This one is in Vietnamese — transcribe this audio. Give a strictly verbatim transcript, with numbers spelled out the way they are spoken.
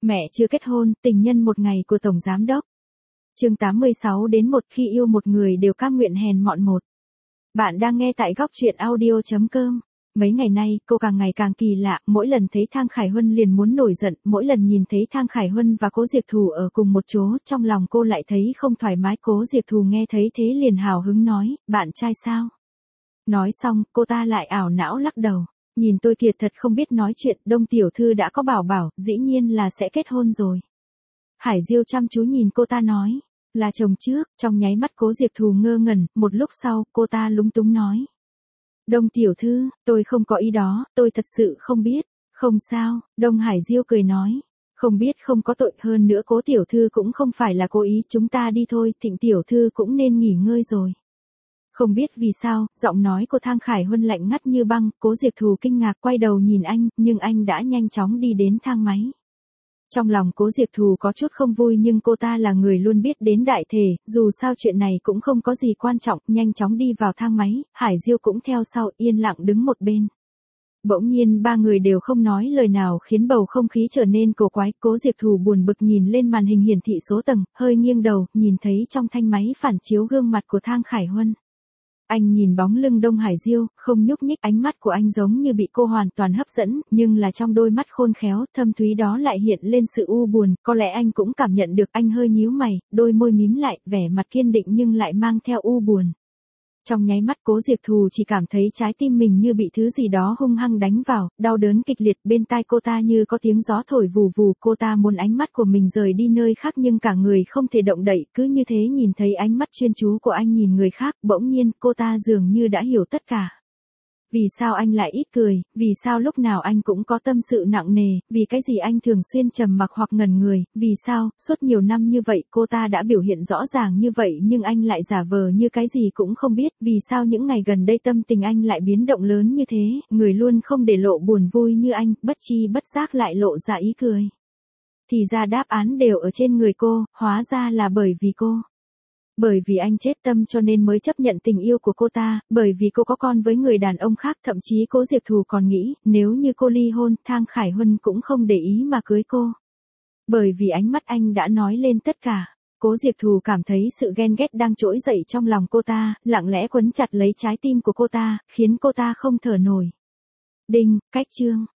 Mẹ chưa kết hôn, tình nhân một ngày của Tổng Giám đốc. Chương tám mươi sáu đến một khi yêu một người đều cam nguyện hèn mọn một. Bạn đang nghe tại góc truyện audio chấm com. Mấy ngày nay, cô càng ngày càng kỳ lạ, mỗi lần thấy Thang Khải Huân liền muốn nổi giận, mỗi lần nhìn thấy Thang Khải Huân và Cố Diệp Thù ở cùng một chỗ, trong lòng cô lại thấy không thoải mái. Cố Diệp Thù nghe thấy thế liền hào hứng nói, bạn trai sao? Nói xong, cô ta lại ảo não lắc đầu. Nhìn tôi kìa, thật không biết nói chuyện, Đông tiểu thư đã có bảo bảo, dĩ nhiên là sẽ kết hôn rồi. Hải Diêu chăm chú nhìn cô ta nói, là chồng trước. Trong nháy mắt Cố Diệp Thù ngơ ngẩn, một lúc sau, cô ta lúng túng nói. Đông tiểu thư, tôi không có ý đó, tôi thật sự không biết. Không sao, Đông Hải Diêu cười nói. Không biết không có tội, hơn nữa Cố tiểu thư cũng không phải là cố ý, chúng ta đi thôi, Thịnh tiểu thư cũng nên nghỉ ngơi rồi. Không biết vì sao, giọng nói của Thang Khải Huân lạnh ngắt như băng. Cố Diệp Thù kinh ngạc quay đầu nhìn anh, nhưng anh đã nhanh chóng đi đến thang máy. Trong lòng Cố Diệp Thù có chút không vui, nhưng cô ta là người luôn biết đến đại thể, dù sao chuyện này cũng không có gì quan trọng, nhanh chóng đi vào thang máy. Hải Diêu cũng theo sau, yên lặng đứng một bên. Bỗng nhiên ba người đều không nói lời nào, khiến bầu không khí trở nên cổ quái. Cố Diệp Thù buồn bực nhìn lên màn hình hiển thị số tầng, hơi nghiêng đầu, nhìn thấy trong thanh máy phản chiếu gương mặt của Thang Khải Huân. Anh nhìn bóng lưng Đông Hải Diêu, không nhúc nhích, ánh mắt của anh giống như bị cô hoàn toàn hấp dẫn, nhưng là trong đôi mắt khôn khéo, thâm thúy đó lại hiện lên sự u buồn, có lẽ anh cũng cảm nhận được. Anh hơi nhíu mày, đôi môi mím lại, vẻ mặt kiên định nhưng lại mang theo u buồn. Trong nháy mắt Cố Diệp Thù chỉ cảm thấy trái tim mình như bị thứ gì đó hung hăng đánh vào, đau đớn kịch liệt. Bên tai cô ta như có tiếng gió thổi vù vù, cô ta muốn ánh mắt của mình rời đi nơi khác nhưng cả người không thể động đậy, cứ như thế nhìn thấy ánh mắt chuyên chú của anh nhìn người khác, bỗng nhiên cô ta dường như đã hiểu tất cả. Vì sao anh lại ít cười, vì sao lúc nào anh cũng có tâm sự nặng nề, vì cái gì anh thường xuyên trầm mặc hoặc ngẩn người, vì sao, suốt nhiều năm như vậy cô ta đã biểu hiện rõ ràng như vậy nhưng anh lại giả vờ như cái gì cũng không biết, vì sao những ngày gần đây tâm tình anh lại biến động lớn như thế, người luôn không để lộ buồn vui như anh, bất chi bất giác lại lộ ra ý cười. Thì ra đáp án đều ở trên người cô, hóa ra là bởi vì cô. Bởi vì anh chết tâm cho nên mới chấp nhận tình yêu của cô ta, bởi vì cô có con với người đàn ông khác, thậm chí Cố Diệp Thù còn nghĩ, nếu như cô ly hôn, Thang Khải Huân cũng không để ý mà cưới cô. Bởi vì ánh mắt anh đã nói lên tất cả. Cố Diệp Thù cảm thấy sự ghen ghét đang trỗi dậy trong lòng cô ta, lặng lẽ quấn chặt lấy trái tim của cô ta, khiến cô ta không thở nổi. Đinh, cách chương.